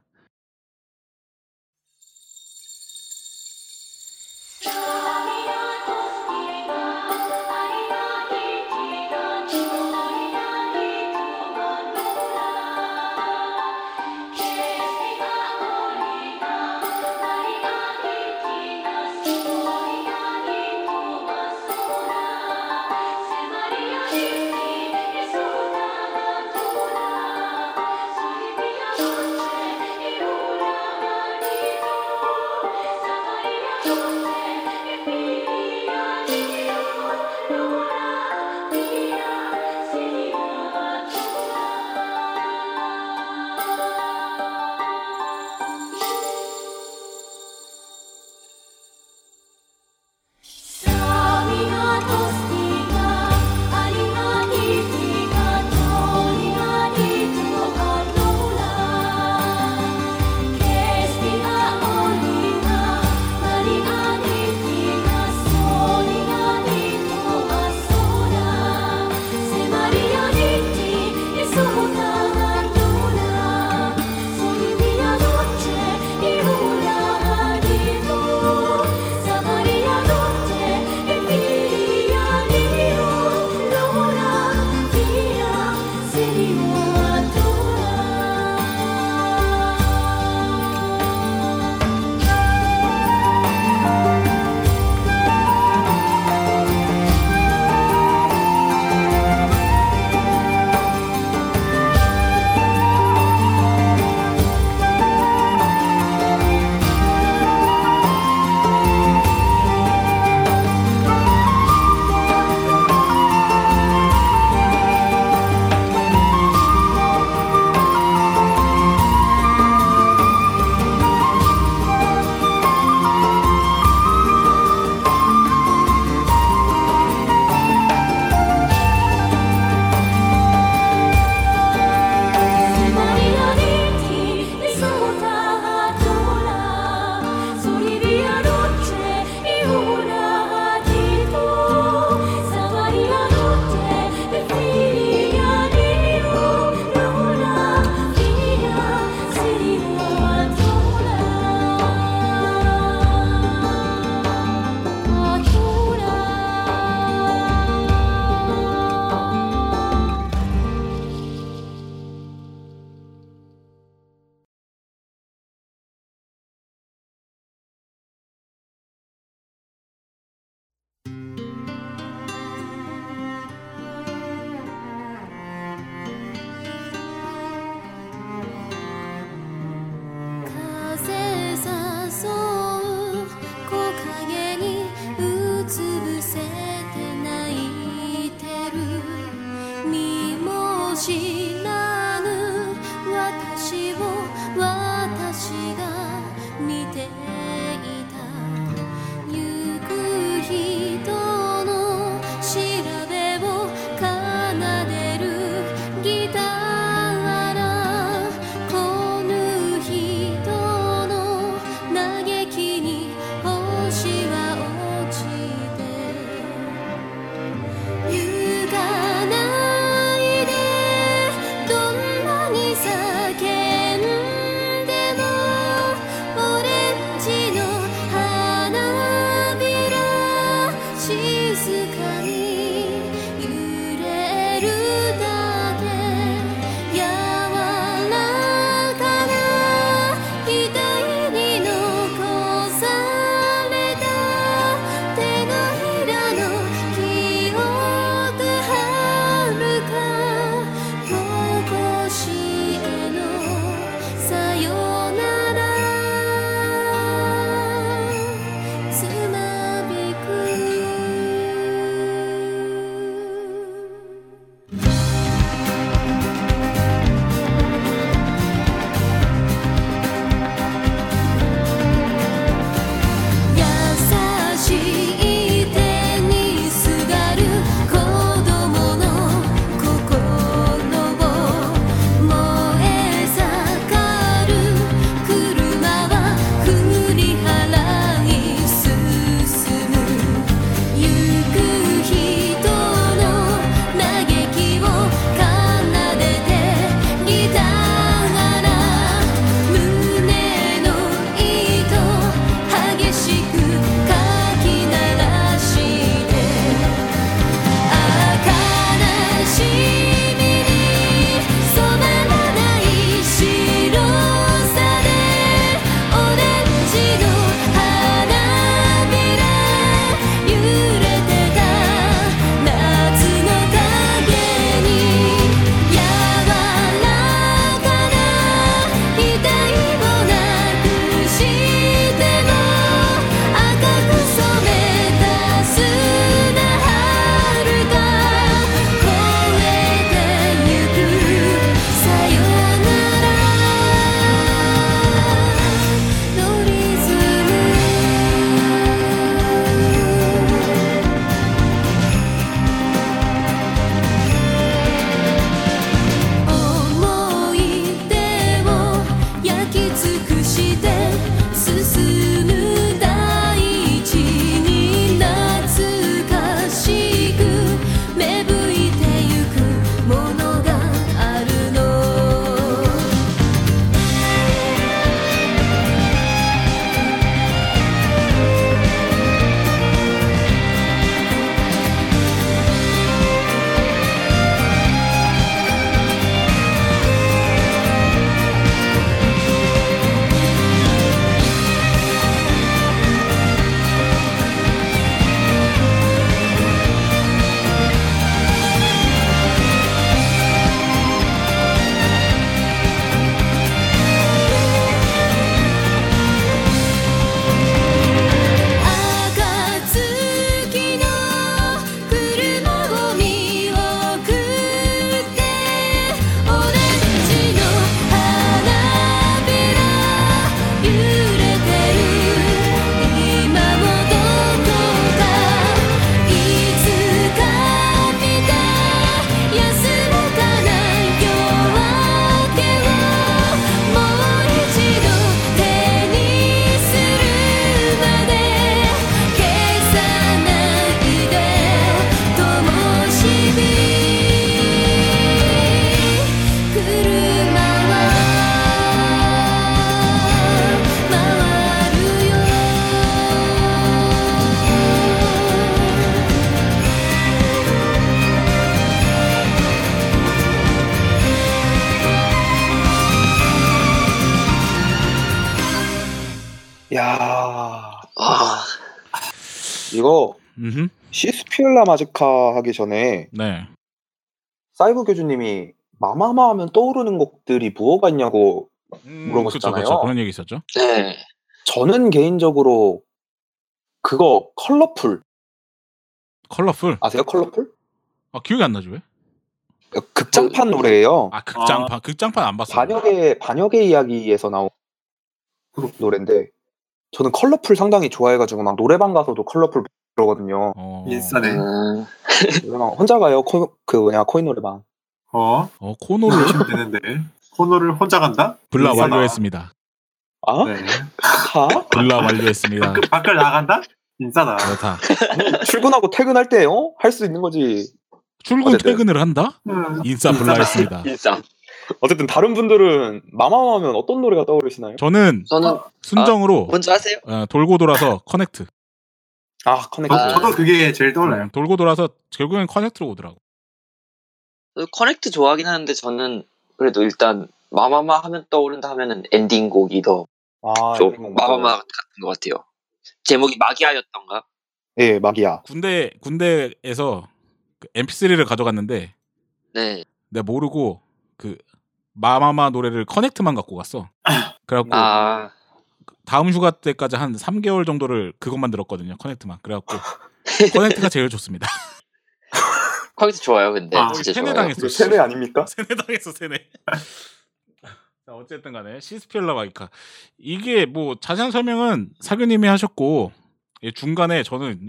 이거 음흠. 시스피엘라 마지카 하기 전에 네. 사이버 교주님이 마마마 하면 떠오르는 곡들이 뭐가 있냐고 물어보셨잖아요. 그쵸. 그런 얘기 있었죠. 네. 저는 개인적으로 그거 컬러풀 아세요? 컬러풀? 아 기억이 안 나죠 왜? 극장판 노래예요. 아 극장판 안 봤어요. 반역의 이야기에서 나온 노래인데 저는 컬러풀 상당히 좋아해가지고 막 노래방 가서도 컬러풀 부르거든요. 인싸네. 노래방 혼자 가요. 코인 노래방. 코너를 되는데 코너를 혼자 간다? 블라 인싸다. 완료했습니다. 아? 네. 블라 완료했습니다. 밖을 나간다? 인싸다. 그렇다. 출근하고 퇴근할 때 할 수 있는 거지. 출근 어쨌든. 퇴근을 한다? 인싸 블라했습니다. 인싸. 어쨌든 다른 분들은 마마마 하면 어떤 노래가 떠오르시나요? 저는 순정으로 먼저 하세요. 돌고 돌아서 커넥트. 커넥트. 저도 그게 제일 떠올라요. 돌고 돌아서 결국엔 커넥트로 오더라고. 커넥트 좋아하긴 하는데 저는 그래도 일단 마마마 하면 떠오른다 하면은 엔딩곡이 더 좀 마마마 같은 것 같아요. 제목이 마기아였던가? 네, 마기아. 군대에서 그 MP3를 가져갔는데 네. 내가 모르고 그 마마마 노래를 커넥트만 갖고 갔어. 그래갖고 다음 휴가 때까지 한 3개월 정도를 그것만 들었거든요. 커넥트만. 그래갖고 커넥트가 제일 좋습니다. 커넥트 좋아요, 근데 진짜 세뇌 좋아요. 당했어. 세뇌 아닙니까? 세뇌. 자, 어쨌든 간에 시스피엘라 마이카. 이게 뭐 자세한 설명은 사교님이 하셨고 중간에 저는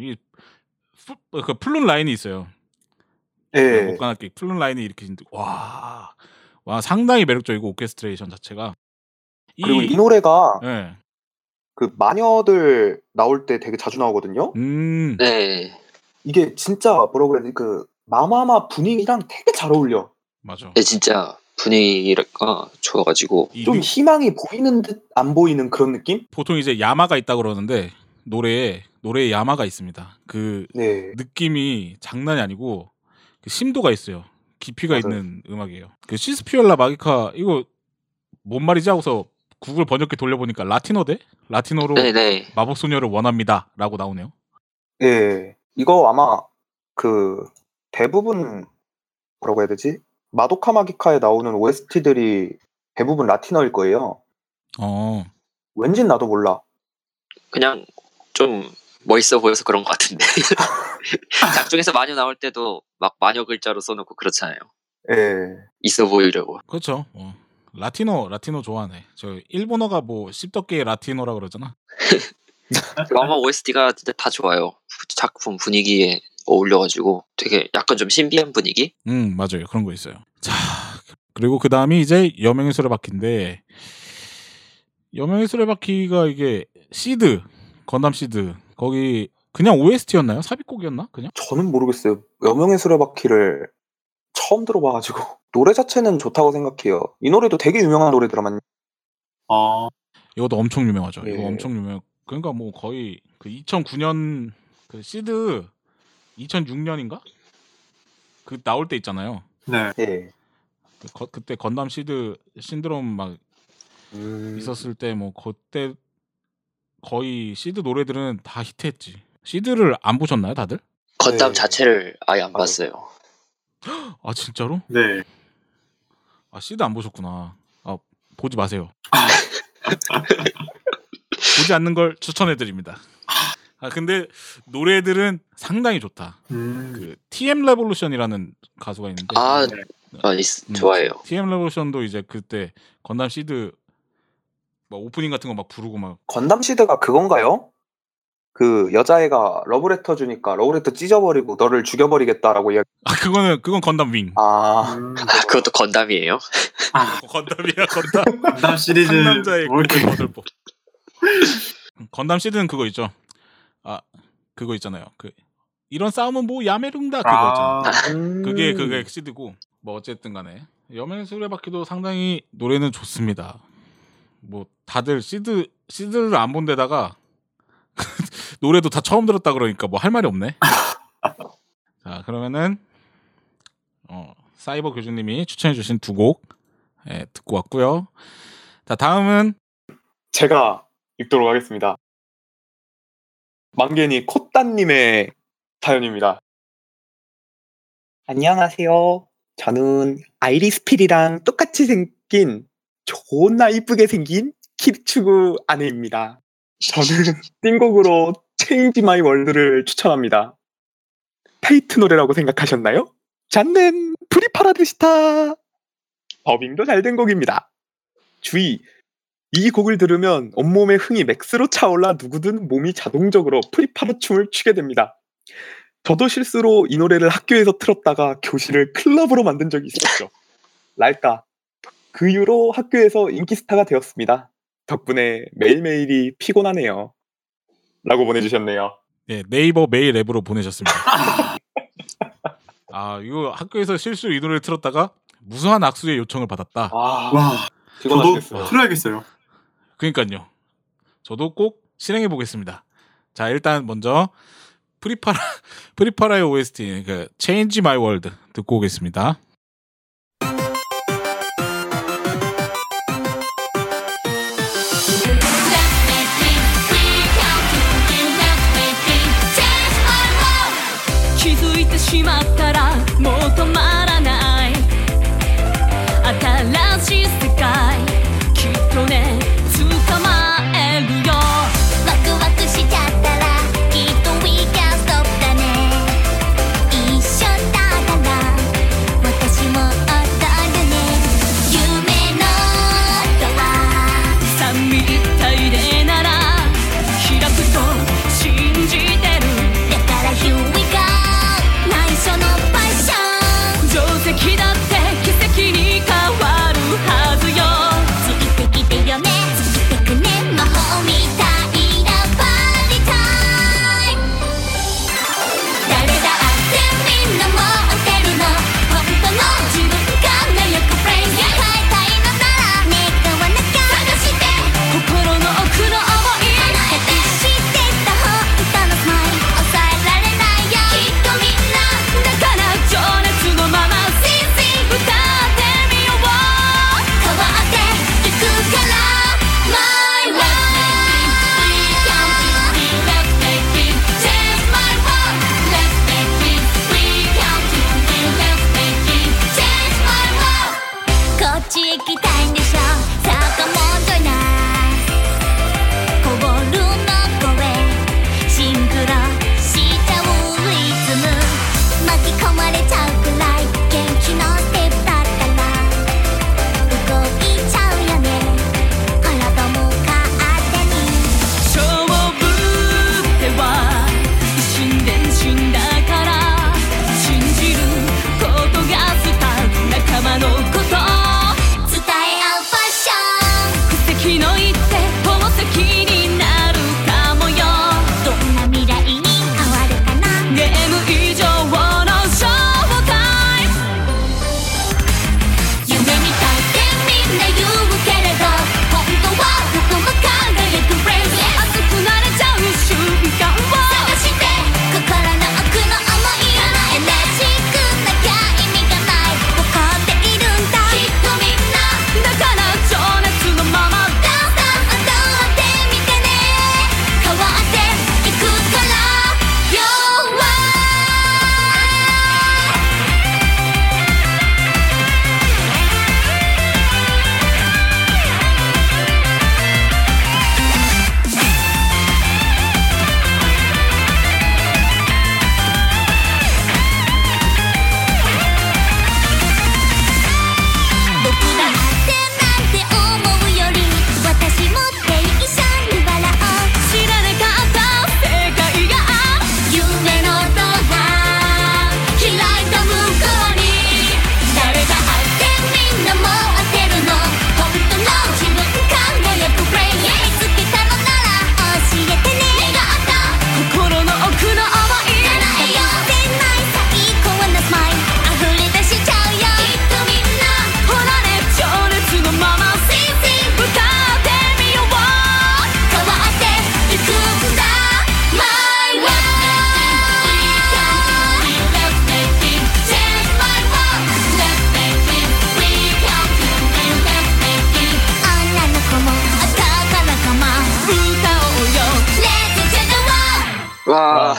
그 플룻 라인이 있어요. 네. 목관악기 플룻 라인이 이렇게 있는데 와 상당히 매력적이고 오케스트레이션 자체가 그리고 이 노래가 네. 그 마녀들 나올 때 되게 자주 나오거든요. 네. 이게 진짜 뭐라고 그래야 되지? 그 마마마 분위기랑 되게 잘 어울려. 맞아. 네, 진짜 분위기가 좋아가지고 좀 희망이 보이는 듯 안 보이는 그런 느낌? 보통 이제 야마가 있다 그러는데 노래에 야마가 있습니다. 그 느낌이 장난이 아니고 그 심도가 있어요. 깊이가 있는 음악이에요. 그 시스피엘라 마기카 이거 뭔 말이지 하고서 구글 번역기 돌려보니까 라틴어로 네네. 마법 소녀를 원합니다라고 나오네요. 네, 이거 아마 그 대부분 뭐라고 해야 되지? 마도카 마기카에 나오는 OST들이 대부분 라틴어일 거예요. 왠진 나도 몰라. 그냥 좀 멋있어 보여서 그런 것 같은데. 작중에서 마녀 나올 때도 막 마녀 글자로 써놓고 그렇잖아요. 예. 있어 보이려고. 그렇죠. 라틴어 좋아하네. 저 일본어가 뭐 씹덕계의 라틴어라 그러잖아. 마마 OST가 진짜 다 좋아요. 작품 분위기에 어울려가지고 되게 약간 좀 신비한 분위기? 맞아요. 그런 거 있어요. 자, 그리고 그 다음이 이제 여명의 수레바퀴인데 여명의 수레바퀴가 이게 건담 시드 거기 그냥 OST였나요? 삽입곡이었나? 그냥? 저는 모르겠어요. 여명의 수레바퀴를 처음 들어봐가지고 노래 자체는 좋다고 생각해요. 이 노래도 되게 유명한 노래더라만. 이것도 엄청 유명하죠. 이거 엄청 유명. 그러니까 뭐 거의 그 2009년 그 시드 2006년인가? 그 나올 때 있잖아요. 네. 그때 건담 시드 신드롬 막 있었을 때 뭐 그때 거의 시드 노래들은 다 히트했지. 시드를 안 보셨나요, 다들? 건담 자체를 아예 안 봤어요. 아 진짜로? 네. 아 시드 안 보셨구나. 보지 마세요. 보지 않는 걸 추천해드립니다. 근데 노래들은 상당히 좋다. 그 TM 레볼루션이라는 가수가 있는데 좋아해요. TM 레볼루션도 이제 그때 건담 시드 막 오프닝 같은 거 막 부르고 막. 건담 시드가 그건가요? 그 여자애가 러브레터 주니까 러브레터 찢어버리고 너를 죽여버리겠다라고 이야기. 그건 건담 윙. 그것도 건담이에요? 건담이야 건담. 건담 시리즈 상남자의 거들보. 건담 시드는 그거 있죠. 그거 있잖아요. 그 이런 싸움은 뭐 야메룽다 그거 있잖아요. 그게 시드고 뭐 어쨌든 간에 여명의 수레바퀴도 상당히 노래는 좋습니다. 뭐 다들 시드를 안 본 데다가 노래도 다 처음 들었다 그러니까 뭐 할 말이 없네. 자 그러면은 사이버 교주님이 추천해주신 두 곡 듣고 왔고요. 자 다음은 제가 읽도록 하겠습니다. 망개니 콧단님의 사연입니다. 안녕하세요. 저는 아이리스필이랑 똑같이 생긴 존나 이쁘게 생긴 키즈축구 아내입니다. 저는 띵곡으로 체인지 마이 월드를 추천합니다. 페이트 노래라고 생각하셨나요? 잔넨 프리파라데시타. 더빙도 잘 된 곡입니다. 주의! 이 곡을 들으면 온몸의 흥이 맥스로 차올라 누구든 몸이 자동적으로 프리파라 춤을 추게 됩니다. 저도 실수로 이 노래를 학교에서 틀었다가 교실을 클럽으로 만든 적이 있었죠. 랄까. 그 이후로 학교에서 인기 스타가 되었습니다. 덕분에 매일매일이 피곤하네요. 라고 보내주셨네요. 네, 네이버 메일 앱으로 보내셨습니다. 아, 이거 학교에서 실수로 이 노래를 틀었다가 무수한 악수의 요청을 받았다. 와, 저도 틀어야겠어요. 그러니까요. 저도 꼭 실행해 보겠습니다. 자, 일단 먼저 프리파라의 OST 그 Change My World 듣고 오겠습니다. Here we go. 内緒のパッション定石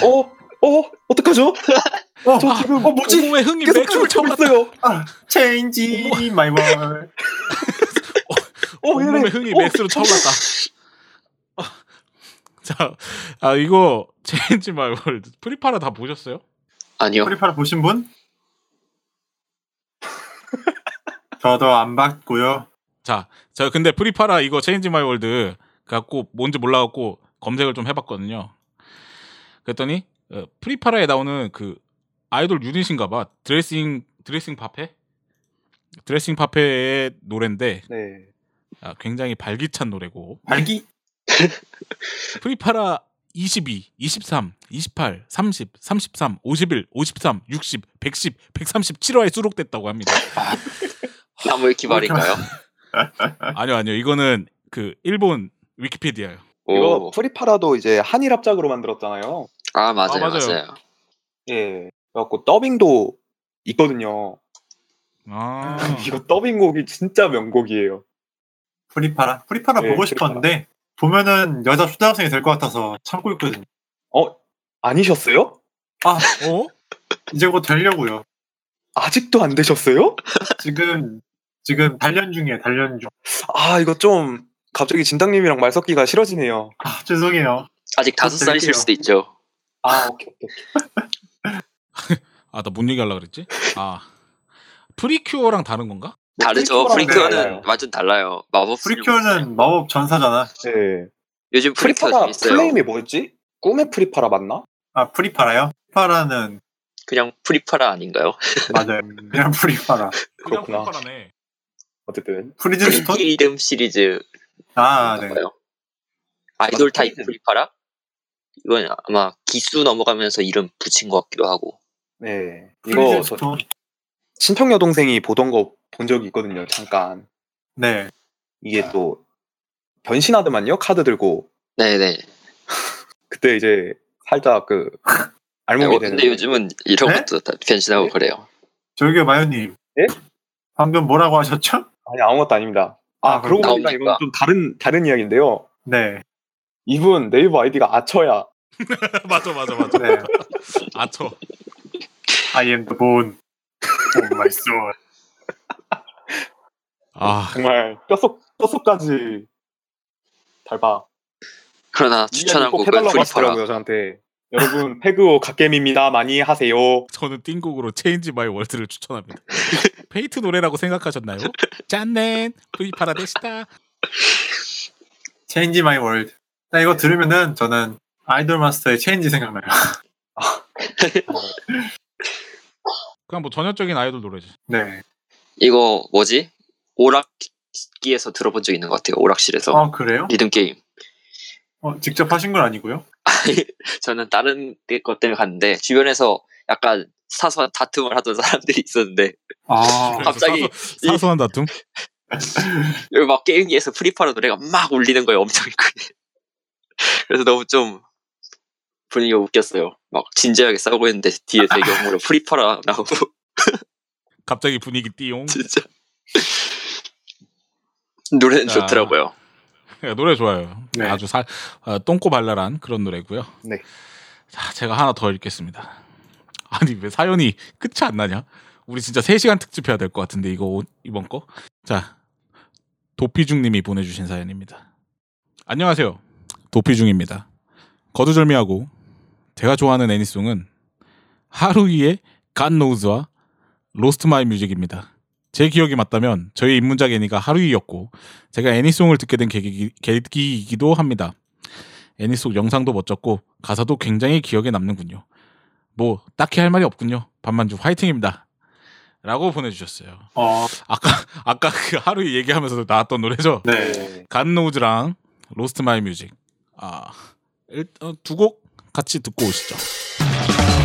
어떡하죠? 저 지금 뭐지? 온몸의 흥이 계속 맥주를 차고 쳐갔다. 있어요. Change my world. 온몸의 흥이 맥스로 쳐갔다. 자, 이거 체인지 마이 월드 프리파라 다 보셨어요? 아니요. 프리파라 보신 분? 저도 안 봤고요. 자, 근데 프리파라 이거 체인지 마이 월드 갖고 뭔지 몰라갖고 검색을 좀 해봤거든요. 그랬더니 프리파라에 나오는 그 아이돌 유닛인가봐. 드레싱 파페의 노래인데 네. 굉장히 발기찬 노래고. 발기? 프리파라 22, 23, 28, 30, 33, 51, 53, 60, 110, 137화에 수록됐다고 합니다. 나무의 기발인가요? 아니요. 이거는 그 일본 위키피디아예요. 이거 프리파라도 이제 한일 합작으로 만들었잖아요. 맞아요. 예. 그래갖고 더빙도 있거든요. 이거 더빙곡이 진짜 명곡이에요. 프리파라 네, 보고 싶었는데 보면은 여자 초등학생이 될 것 같아서 참고 있거든요. 아니셨어요? 이제 곧 되려고요. 아직도 안 되셨어요? 지금 단련 중이에요. 이거 좀 갑자기 진당님이랑 말 섞기가 싫어지네요. 죄송해요. 아직 5살이실 수도 있죠. 오케이. 나 뭔 얘기하려고 그랬지? 프리큐어랑 다른 건가? 다르죠. 프리큐어는 완전 달라요. 마법 프리큐어는 마법 전사잖아. 네. 요즘 프리큐어 프리파라 재밌어요. 플레임이 뭐였지? 꿈의 프리파라 맞나? 프리파라요? 프리파라는 그냥 프리파라 아닌가요? 맞아요. 그냥 프리파라. 그렇구나. 프리파라네. 어쨌든 프리즌 스톤? 이름 시리즈. 네. 아이돌 타입 프리파라? 이건 아마 기수 넘어가면서 이름 붙인 것 같기도 하고. 네. 프리즌 이거 스톤. 친척 여동생이 보던 거 본 적이 있거든요. 잠깐. 네. 이게 또 변신하더만요. 카드 들고. 네네. 그때 이제 살짝 알몸이 되는. 근데 요즘은 이런 네? 것도 다 변신하고 그래요. 저기요 마요님. 네? 방금 뭐라고 하셨죠? 아니 아무것도 아닙니다. 그러고 보니까 이건 좀 다른 이야기인데요. 네. 이분 네이버 아이디가 아처야. 맞아. 네. 아처. I am the bone of my soul. 정말 뼛속까지 닮아. 그러나 추천한 꼭 곡은 해달라고 프리파라. 하시더라고요 저한테. 여러분 페그오 갓겜입니다. 많이 하세요. 저는 띵곡으로 체인지 마이 월드를 추천합니다. 페이트 노래라고 생각하셨나요? 짠넨 프리파라 데시다. Change my world. 이거 들으면은 저는 아이돌 마스터의 체인지 생각나요. 그냥 뭐 전형적인 아이돌 노래지. 네. 이거 뭐지? 오락기에서 들어본 적 있는 것 같아요. 오락실에서. 그래요? 리듬 게임. 직접 하신 건 아니고요? 저는 다른 것 때문에 갔는데 주변에서 약간 사소한 다툼을 하던 사람들이 있었는데 갑자기 사소한 다툼? 막 게임기에서 프리파라 노래가 막 울리는 거예요. 엄청 크게. 그래서 너무 좀 분위기가 웃겼어요. 막 진지하게 싸우고 있는데 뒤에 배경으로 프리파라 나오고 갑자기 분위기 띠용. 진짜 노래는 좋더라고요. 노래 좋아요. 네. 아주 똥꼬발랄한 그런 노래고요. 네. 자, 제가 하나 더 읽겠습니다. 아니 왜 사연이 끝이 안 나냐? 우리 진짜 3시간 특집 해야 될 것 같은데 이번 거. 자, 도피중님이 보내주신 사연입니다. 안녕하세요. 도피중입니다. 거두절미하고 제가 좋아하는 애니송은 하루이의 God Knows와 Lost My Music입니다. 제 기억이 맞다면 저희 입문작 애니가 하루이였고 제가 애니송을 듣게 된 계기이기도 합니다. 애니 속 영상도 멋졌고 가사도 굉장히 기억에 남는군요. 뭐 딱히 할 말이 없군요. 반만주 화이팅입니다. 라고 보내주셨어요. 아까 그 하루이 얘기하면서 나왔던 노래죠? 네. God Knows랑 Lost My Music. 두 곡 같이 듣고 오시죠.